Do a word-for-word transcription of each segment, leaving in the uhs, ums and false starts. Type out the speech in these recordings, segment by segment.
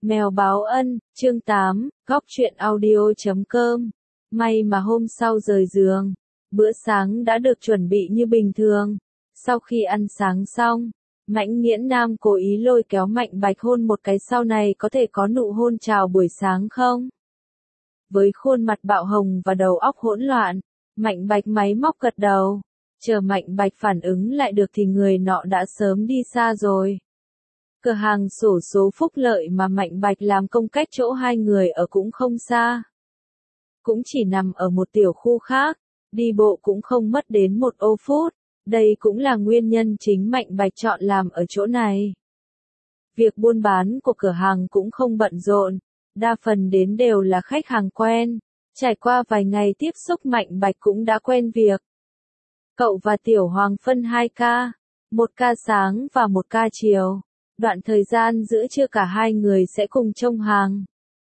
Mèo báo ân, chương tám, góc truyện audio.com. May mà hôm sau rời giường, bữa sáng đã được chuẩn bị như bình thường. Sau khi ăn sáng xong, Mãnh Nghiễn Nam cố ý lôi kéo Mạnh Bạch hôn một cái, sau này có thể có nụ hôn chào buổi sáng không? Với khuôn mặt bạo hồng và đầu óc hỗn loạn, Mạnh Bạch máy móc gật đầu. Chờ Mạnh Bạch phản ứng lại được thì người nọ đã sớm đi xa rồi. Cửa hàng xổ số phúc lợi mà Mạnh Bạch làm công cách chỗ hai người ở cũng không xa. Cũng chỉ nằm ở một tiểu khu khác, đi bộ cũng không mất đến một ô phút. Đây cũng là nguyên nhân chính Mạnh Bạch chọn làm ở chỗ này. Việc buôn bán của cửa hàng cũng không bận rộn, đa phần đến đều là khách hàng quen. Trải qua vài ngày tiếp xúc, Mạnh Bạch cũng đã quen việc. Cậu và Tiểu Hoàng phân hai ca, một ca sáng và một ca chiều. Đoạn thời gian giữa trưa cả hai người sẽ cùng trông hàng.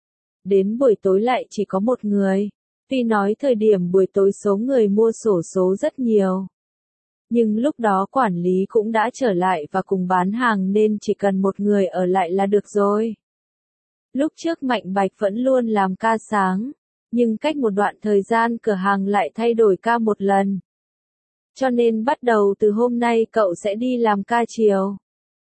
Đến buổi tối lại chỉ có một người. Tuy nói thời điểm buổi tối số người mua xổ số rất nhiều, nhưng lúc đó quản lý cũng đã trở lại và cùng bán hàng nên chỉ cần một người ở lại là được rồi. Lúc trước Mạnh Bạch vẫn luôn làm ca sáng, nhưng cách một đoạn thời gian cửa hàng lại thay đổi ca một lần. Cho nên bắt đầu từ hôm nay cậu sẽ đi làm ca chiều.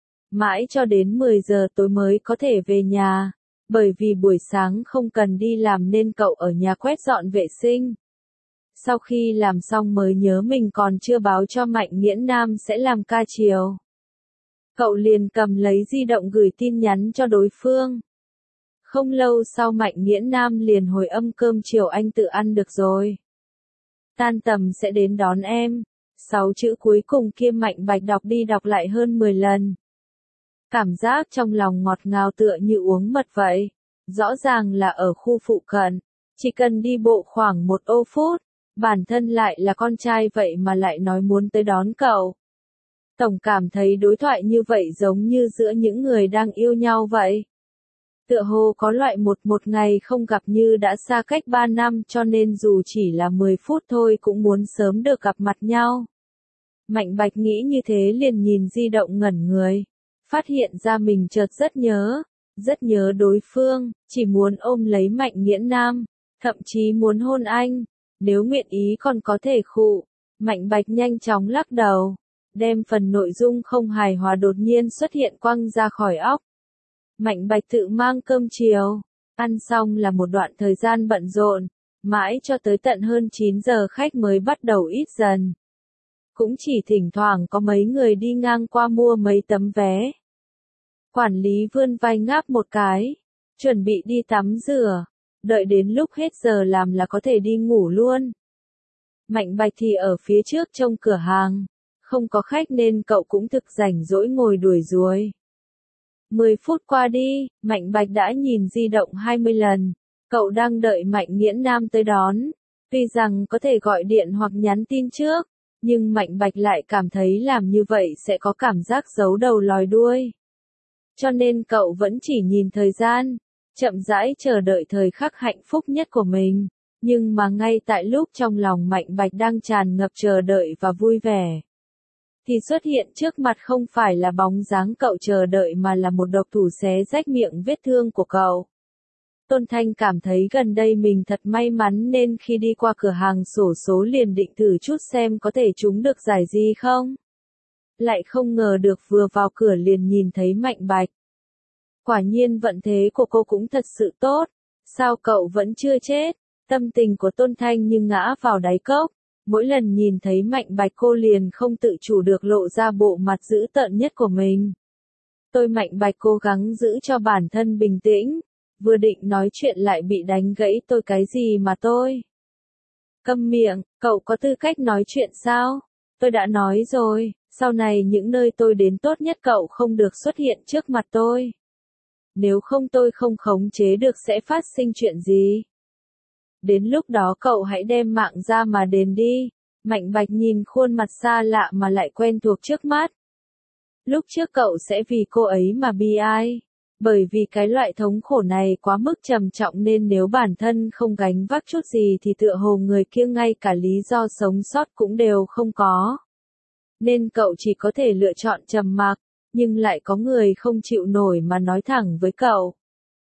Mãi cho đến mười giờ tối mới có thể về nhà, bởi vì buổi sáng không cần đi làm nên cậu ở nhà quét dọn vệ sinh. Sau khi làm xong mới nhớ mình còn chưa báo cho Mạnh Nghiễn Nam sẽ làm ca chiều. Cậu liền cầm lấy di động gửi tin nhắn cho đối phương. Không lâu sau Mạnh Nghiễn Nam liền hồi âm: cơm chiều anh tự ăn được rồi. Tan tầm sẽ đến đón em. Sáu chữ cuối cùng kia Mạnh Bạch đọc đi đọc lại hơn mười lần. Cảm giác trong lòng ngọt ngào tựa như uống mật vậy. Rõ ràng là ở khu phụ cận, chỉ cần đi bộ khoảng một ô phút, bản thân lại là con trai vậy mà lại nói muốn tới đón cậu. Tổng cảm thấy đối thoại như vậy giống như giữa những người đang yêu nhau vậy. Tựa hồ có loại một một ngày không gặp như đã xa cách ba năm, cho nên dù chỉ là mười phút thôi cũng muốn sớm được gặp mặt nhau. Mạnh Bạch nghĩ như thế liền nhìn di động ngẩn người. Phát hiện ra mình chợt rất nhớ, rất nhớ đối phương, chỉ muốn ôm lấy Mạnh Nghiễn Nam, thậm chí muốn hôn anh, nếu nguyện ý còn có thể khụ. Mạnh Bạch nhanh chóng lắc đầu, đem phần nội dung không hài hòa đột nhiên xuất hiện quăng ra khỏi óc. Mạnh Bạch tự mang cơm chiều, ăn xong là một đoạn thời gian bận rộn, mãi cho tới tận hơn chín giờ khách mới bắt đầu ít dần. Cũng chỉ thỉnh thoảng có mấy người đi ngang qua mua mấy tấm vé. Quản lý vươn vai ngáp một cái, chuẩn bị đi tắm rửa, đợi đến lúc hết giờ làm là có thể đi ngủ luôn. Mạnh Bạch thì ở phía trước trông cửa hàng, không có khách nên cậu cũng thực rảnh rỗi ngồi đuổi ruồi. mười phút qua đi, Mạnh Bạch đã nhìn di động hai mươi lần, cậu đang đợi Mạnh Nghiễn Nam tới đón. Tuy rằng có thể gọi điện hoặc nhắn tin trước, nhưng Mạnh Bạch lại cảm thấy làm như vậy sẽ có cảm giác giấu đầu lòi đuôi. Cho nên cậu vẫn chỉ nhìn thời gian, chậm rãi chờ đợi thời khắc hạnh phúc nhất của mình. Nhưng mà ngay tại lúc trong lòng Mạnh Bạch đang tràn ngập chờ đợi và vui vẻ, thì xuất hiện trước mặt không phải là bóng dáng cậu chờ đợi mà là một độc thủ xé rách miệng vết thương của cậu. Tôn Thanh cảm thấy gần đây mình thật may mắn nên khi đi qua cửa hàng xổ số liền định thử chút xem có thể trúng được giải gì không. Lại không ngờ được vừa vào cửa liền nhìn thấy Mạnh Bạch. Quả nhiên vận thế của cô cũng thật sự tốt. Sao cậu vẫn chưa chết? Tâm tình của Tôn Thanh như ngã vào đáy cốc. Mỗi lần nhìn thấy Mạnh Bạch cô liền không tự chủ được lộ ra bộ mặt dữ tợn nhất của mình. Tôi Mạnh Bạch cố gắng giữ cho bản thân bình tĩnh. Vừa định nói chuyện lại bị đánh gãy. Tôi cái gì mà tôi? Câm miệng, cậu có tư cách nói chuyện sao? Tôi đã nói rồi, sau này những nơi tôi đến tốt nhất cậu không được xuất hiện trước mặt tôi. Nếu không tôi không khống chế được sẽ phát sinh chuyện gì? Đến lúc đó cậu hãy đem mạng ra mà đền đi. Mạnh Bạch nhìn khuôn mặt xa lạ mà lại quen thuộc trước mắt. Lúc trước cậu sẽ vì cô ấy mà bi ai. Bởi vì cái loại thống khổ này quá mức trầm trọng nên nếu bản thân không gánh vác chút gì thì tựa hồ người kia ngay cả lý do sống sót cũng đều không có. Nên cậu chỉ có thể lựa chọn trầm mặc, nhưng lại có người không chịu nổi mà nói thẳng với cậu.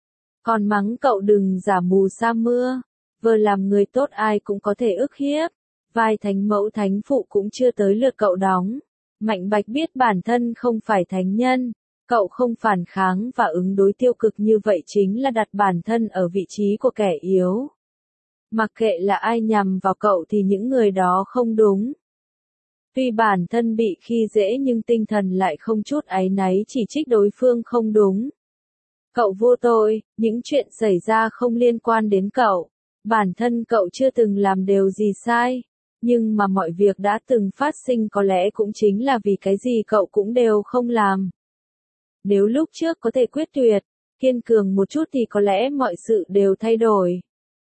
Còn mắng cậu đừng giả mù sa mưa, vờ làm người tốt ai cũng có thể ức hiếp, vai thánh mẫu thánh phụ cũng chưa tới lượt cậu đóng. Mạnh Bạch biết bản thân không phải thánh nhân, cậu không phản kháng và ứng đối tiêu cực như vậy chính là đặt bản thân ở vị trí của kẻ yếu. Mặc kệ là ai nhằm vào cậu thì những người đó không đúng. Tuy bản thân bị khi dễ nhưng tinh thần lại không chút áy náy chỉ trích đối phương không đúng. Cậu vô tội, những chuyện xảy ra không liên quan đến cậu. Bản thân cậu chưa từng làm điều gì sai. Nhưng mà mọi việc đã từng phát sinh có lẽ cũng chính là vì cái gì cậu cũng đều không làm. Nếu lúc trước có thể quyết tuyệt, kiên cường một chút thì có lẽ mọi sự đều thay đổi.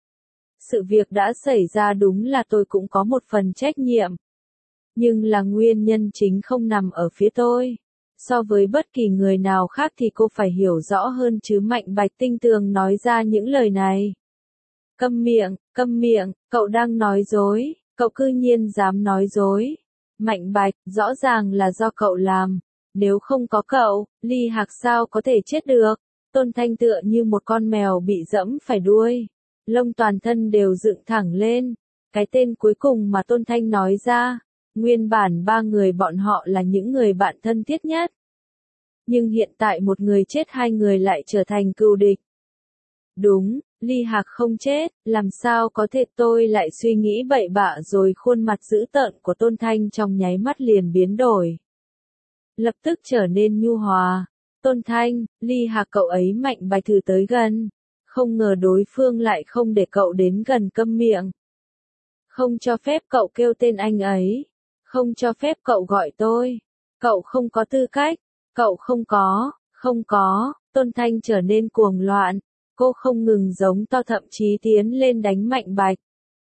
Sự việc đã xảy ra đúng là tôi cũng có một phần trách nhiệm. Nhưng là nguyên nhân chính không nằm ở phía tôi. So với bất kỳ người nào khác thì cô phải hiểu rõ hơn chứ. Mạnh Bạch tinh tường nói ra những lời này. Câm miệng, câm miệng, cậu đang nói dối, cậu cư nhiên dám nói dối. Mạnh Bạch, rõ ràng là do cậu làm. Nếu không có cậu, Ly Hạc sao có thể chết được? Tôn Thanh tựa như một con mèo bị dẫm phải đuôi. Lông toàn thân đều dựng thẳng lên. Cái tên cuối cùng mà Tôn Thanh nói ra. Nguyên bản ba người bọn họ là những người bạn thân thiết nhất. Nhưng hiện tại một người chết hai người lại trở thành cừu địch. Đúng, Ly Hạc không chết, làm sao có thể tôi lại suy nghĩ bậy bạ rồi khuôn mặt dữ tợn của Tôn Thanh trong nháy mắt liền biến đổi. Lập tức trở nên nhu hòa. Tôn Thanh, Ly Hạc cậu ấy Mạnh Bạch thử tới gần. Không ngờ đối phương lại không để cậu đến gần câm miệng. Không cho phép cậu kêu tên anh ấy. Không cho phép cậu gọi tôi. Cậu không có tư cách. Cậu không có, không có. Tôn Thanh trở nên cuồng loạn. Cô không ngừng giống to thậm chí tiến lên đánh Mạnh Bạch.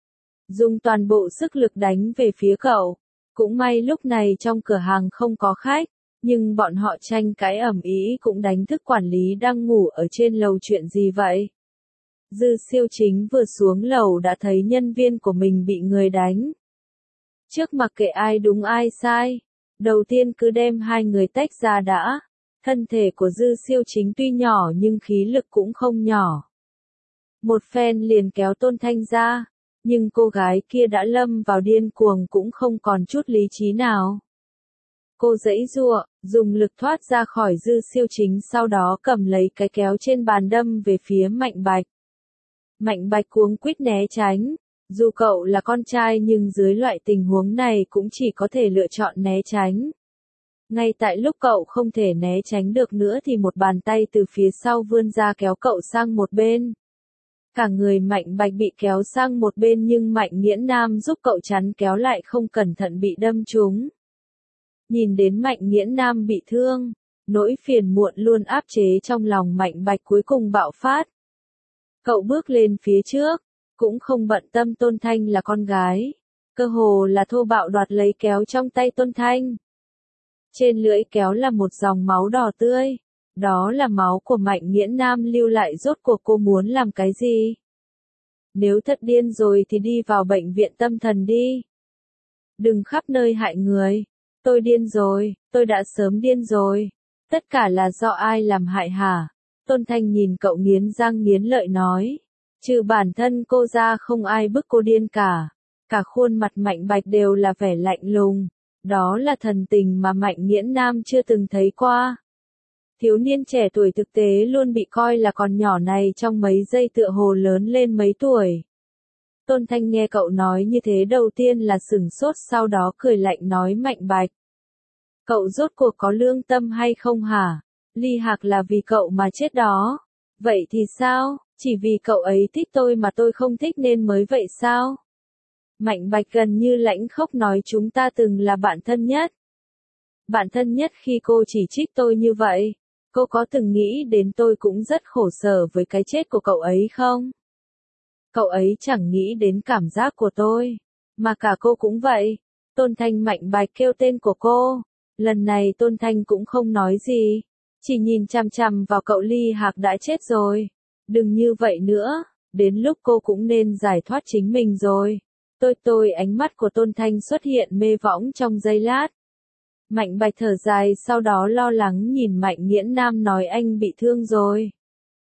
Dùng toàn bộ sức lực đánh về phía cậu. Cũng may lúc này trong cửa hàng không có khách. Nhưng bọn họ tranh cãi ầm ĩ cũng đánh thức quản lý đang ngủ ở trên lầu. Chuyện gì vậy? Dư Siêu Chính vừa xuống lầu đã thấy nhân viên của mình bị người đánh. Trước mặc kệ ai đúng ai sai, đầu tiên cứ đem hai người tách ra đã. Thân thể của Dư Siêu Chính tuy nhỏ nhưng khí lực cũng không nhỏ. Một phen liền kéo Tôn Thanh ra, nhưng cô gái kia đã lâm vào điên cuồng cũng không còn chút lý trí nào. Cô giãy giụa, dùng lực thoát ra khỏi Dư Siêu Chính sau đó cầm lấy cái kéo trên bàn đâm về phía Mạnh Bạch. Mạnh Bạch cuống quýt né tránh. Dù cậu là con trai nhưng dưới loại tình huống này cũng chỉ có thể lựa chọn né tránh. Ngay tại lúc cậu không thể né tránh được nữa thì một bàn tay từ phía sau vươn ra kéo cậu sang một bên. Cả người Mạnh Bạch bị kéo sang một bên nhưng Mạnh Nghiễn Nam giúp cậu chắn kéo lại không cẩn thận bị đâm trúng. Nhìn đến Mạnh Nghiễn Nam bị thương, nỗi phiền muộn luôn áp chế trong lòng Mạnh Bạch cuối cùng bạo phát. Cậu bước lên phía trước, cũng không bận tâm Tôn Thanh là con gái. Cơ hồ là thô bạo đoạt lấy kéo trong tay Tôn Thanh. Trên lưỡi kéo là một dòng máu đỏ tươi. Đó là máu của Mạnh Nghiễn Nam lưu lại. Rốt cuộc cô muốn làm cái gì? Nếu thật điên rồi thì đi vào bệnh viện tâm thần đi. Đừng khắp nơi hại người. Tôi điên rồi, tôi đã sớm điên rồi. Tất cả là do ai làm hại hả? Tôn Thanh nhìn cậu nghiến răng nghiến lợi nói. Trừ bản thân cô ra không ai bức cô điên cả. Cả khuôn mặt Mạnh Bạch đều là vẻ lạnh lùng. Đó là thần tình mà Mạnh Nghiễn Nam chưa từng thấy qua. Thiếu niên trẻ tuổi thực tế luôn bị coi là còn nhỏ này trong mấy giây tựa hồ lớn lên mấy tuổi. Tôn Thanh nghe cậu nói như thế đầu tiên là sửng sốt sau đó cười lạnh nói Mạnh Bạch. Cậu rốt cuộc có lương tâm hay không hả? Ly Hạc là vì cậu mà chết đó. Vậy thì sao? Chỉ vì cậu ấy thích tôi mà tôi không thích nên mới vậy sao? Mạnh Bạch gần như lãnh khốc nói chúng ta từng là bạn thân nhất. Bạn thân nhất khi cô chỉ trích tôi như vậy. Cô có từng nghĩ đến tôi cũng rất khổ sở với cái chết của cậu ấy không? Cậu ấy chẳng nghĩ đến cảm giác của tôi. Mà cả cô cũng vậy. Tôn Thanh Mạnh Bạch kêu tên của cô. Lần này Tôn Thanh cũng không nói gì. Chỉ nhìn chằm chằm vào cậu. Ly Hạc đã chết rồi. Đừng như vậy nữa. Đến lúc cô cũng nên giải thoát chính mình rồi. Tôi tôi ánh mắt của Tôn Thanh xuất hiện mê võng trong giây lát. Mạnh Bạch thở dài sau đó lo lắng nhìn Mạnh Nghiễn Nam nói anh bị thương rồi.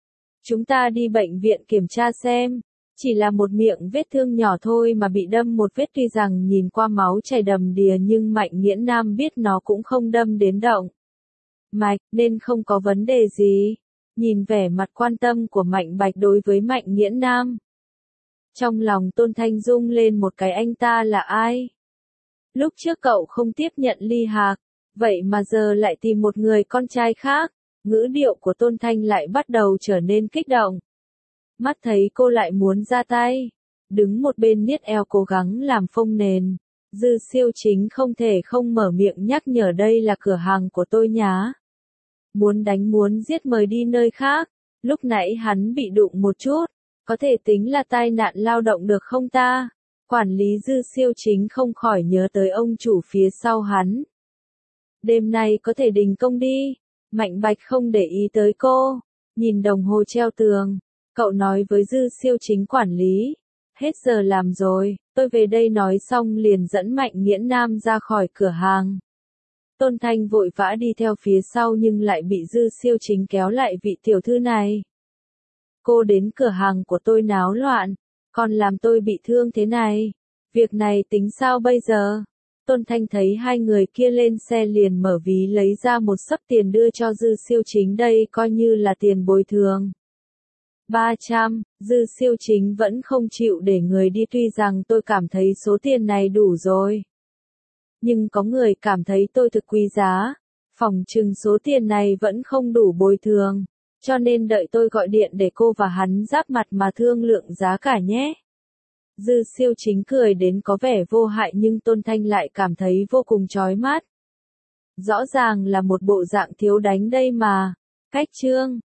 Chúng ta đi bệnh viện kiểm tra xem. Chỉ là một miệng vết thương nhỏ thôi mà bị đâm một vết, tuy rằng nhìn qua máu chảy đầm đìa nhưng Mạnh Nghiễn Nam biết nó cũng không đâm đến động mạch, nên không có vấn đề gì. Nhìn vẻ mặt quan tâm của Mạnh Bạch đối với Mạnh Nghiễn Nam, trong lòng Tôn Thanh rung lên một cái, anh ta là ai? Lúc trước cậu không tiếp nhận Ly Hạc, vậy mà giờ lại tìm một người con trai khác. Ngữ điệu của Tôn Thanh lại bắt đầu trở nên kích động. Mắt thấy cô lại muốn ra tay, đứng một bên niết eo cố gắng làm phông nền. Dư Siêu Chính không thể không mở miệng nhắc nhở đây là cửa hàng của tôi nhá. Muốn đánh muốn giết mời đi nơi khác. Lúc nãy hắn bị đụng một chút, có thể tính là tai nạn lao động được không ta? Quản lý Dư Siêu Chính không khỏi nhớ tới ông chủ phía sau hắn. Đêm nay có thể đình công đi. Mạnh Bạch không để ý tới cô, nhìn đồng hồ treo tường. Cậu nói với Dư Siêu Chính quản lý, hết giờ làm rồi, tôi về đây. Nói xong liền dẫn Mạnh Nghiễn Nam ra khỏi cửa hàng. Tôn Thanh vội vã đi theo phía sau nhưng lại bị Dư Siêu Chính kéo lại, vị tiểu thư này. Cô đến cửa hàng của tôi náo loạn, còn làm tôi bị thương thế này. Việc này tính sao bây giờ? Tôn Thanh thấy hai người kia lên xe liền mở ví lấy ra một xấp tiền đưa cho Dư Siêu Chính, đây coi như là tiền bồi thường. ba trăm, Dư Siêu Chính vẫn không chịu để người đi, tuy rằng tôi cảm thấy số tiền này đủ rồi. Nhưng có người cảm thấy tôi thực quý giá, phỏng chừng số tiền này vẫn không đủ bồi thường, cho nên đợi tôi gọi điện để cô và hắn giáp mặt mà thương lượng giá cả nhé. Dư Siêu Chính cười đến có vẻ vô hại nhưng Tôn Thanh lại cảm thấy vô cùng chói mắt. Rõ ràng là một bộ dạng thiếu đánh đây mà. Cách chương